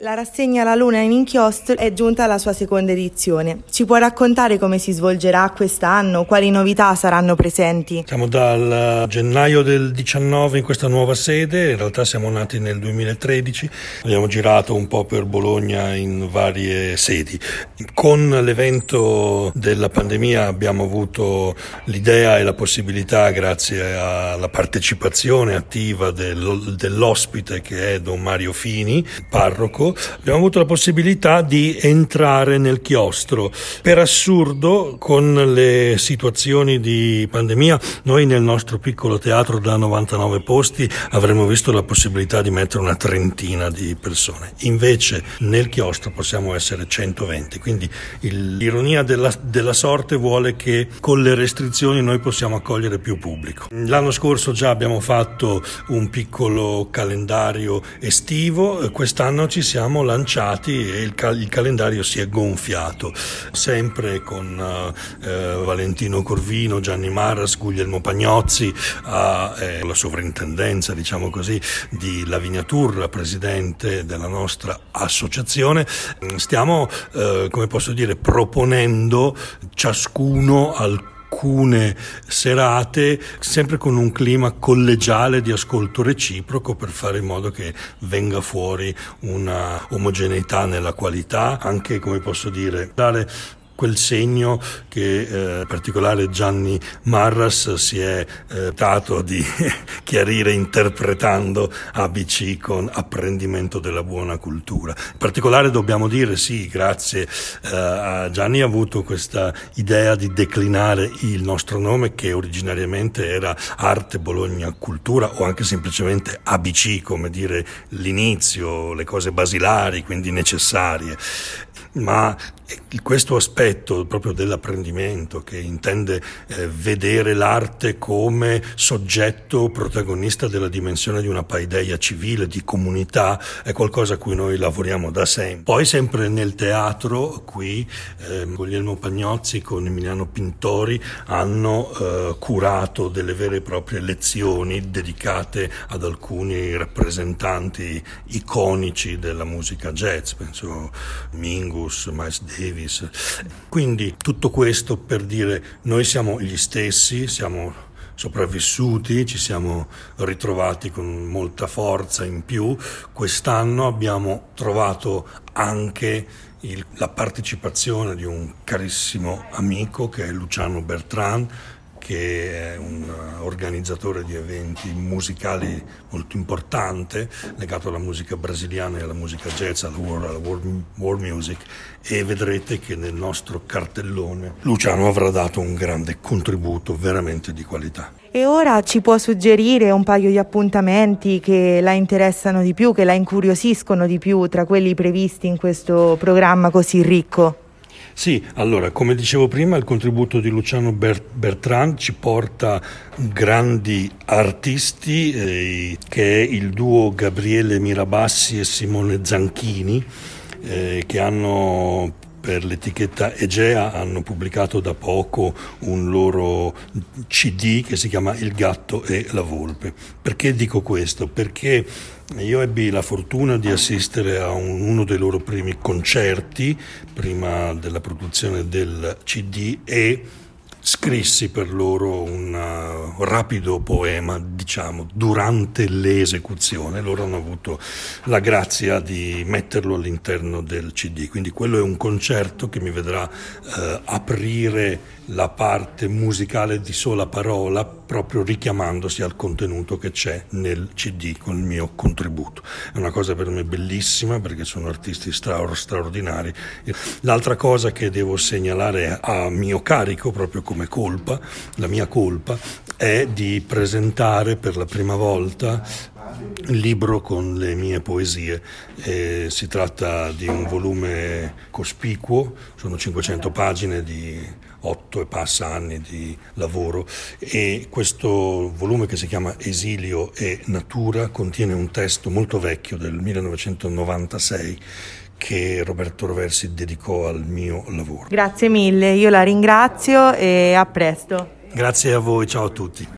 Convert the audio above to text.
La rassegna La Luna in inchiostro è giunta alla sua seconda edizione. Ci può raccontare come si svolgerà quest'anno? Quali novità saranno presenti? Siamo dal gennaio del 19 in questa nuova sede, in realtà siamo nati nel 2013, abbiamo girato un po' per Bologna in varie sedi. Con l'evento della pandemia abbiamo avuto l'idea e la possibilità, grazie alla partecipazione attiva dell'ospite che è Don Mario Fini, parroco, abbiamo avuto la possibilità di entrare nel chiostro. Per assurdo, con le situazioni di pandemia, noi nel nostro piccolo teatro da 99 posti avremmo visto la possibilità di mettere una trentina di persone. Invece nel chiostro possiamo essere 120, quindi l'ironia della sorte vuole che con le restrizioni noi possiamo accogliere più pubblico. L'anno scorso già abbiamo fatto un piccolo calendario estivo, quest'anno ci siamo lanciati e il calendario si è gonfiato, sempre con Valentino Corvino, Gianni Marras, Guglielmo Pagnozzi, la sovrintendenza, diciamo così, di Lavinia Turra, presidente della nostra associazione. Stiamo, proponendo ciascuno alcune serate, sempre con un clima collegiale di ascolto reciproco, per fare in modo che venga fuori una omogeneità nella qualità, anche dare quel segno che in particolare Gianni Marras si è dato di chiarire interpretando ABC con apprendimento della buona cultura. In particolare dobbiamo dire sì, grazie a Gianni ha avuto questa idea di declinare il nostro nome, che originariamente era Arte Bologna Cultura, o anche semplicemente ABC, come dire l'inizio, le cose basilari, quindi necessarie. Ma questo aspetto proprio dell'apprendimento, che intende vedere l'arte come soggetto protagonista della dimensione di una paideia civile, di comunità, è qualcosa a cui noi lavoriamo da sempre. Poi sempre nel teatro, qui Guglielmo Pagnozzi con Emiliano Pintori hanno curato delle vere e proprie lezioni dedicate ad alcuni rappresentanti iconici della musica jazz, penso Mingus, Miles Davis. Quindi tutto questo per dire, noi siamo gli stessi, siamo sopravvissuti, ci siamo ritrovati con molta forza in più. Quest'anno abbiamo trovato anche la partecipazione di un carissimo amico che è Luciano Bertrand, che è un organizzatore di eventi musicali molto importante, legato alla musica brasiliana e alla musica jazz, alla world music, e vedrete che nel nostro cartellone Luciano avrà dato un grande contributo veramente di qualità. E ora ci può suggerire un paio di appuntamenti che la interessano di più, che la incuriosiscono di più tra quelli previsti in questo programma così ricco? Sì, allora, come dicevo prima, il contributo di Luciano Bertrand ci porta grandi artisti, che è il duo Gabriele Mirabassi e Simone Zanchini, che hanno per l'etichetta Egea hanno pubblicato da poco un loro CD che si chiama Il gatto e la volpe. Perché dico questo? Perché io ebbi la fortuna di assistere a uno dei loro primi concerti prima della produzione del CD e scrissi per loro un rapido poema, diciamo, durante l'esecuzione. Loro hanno avuto la grazia di metterlo all'interno del CD, quindi quello è un concerto che mi vedrà aprire la parte musicale di sola parola, proprio richiamandosi al contenuto che c'è nel CD con il mio contributo. È una cosa per me bellissima, perché sono artisti straordinari. L'altra cosa che devo segnalare a mio carico, proprio come colpa, la mia colpa, è di presentare per la prima volta il libro con le mie poesie. Si tratta di un volume cospicuo, sono 500 pagine di 8 e passa anni di lavoro, e questo volume, che si chiama Esilio e Natura, contiene un testo molto vecchio del 1996 che Roberto Roversi dedicò al mio lavoro. Grazie mille, io la ringrazio e a presto. Grazie a voi, ciao a tutti.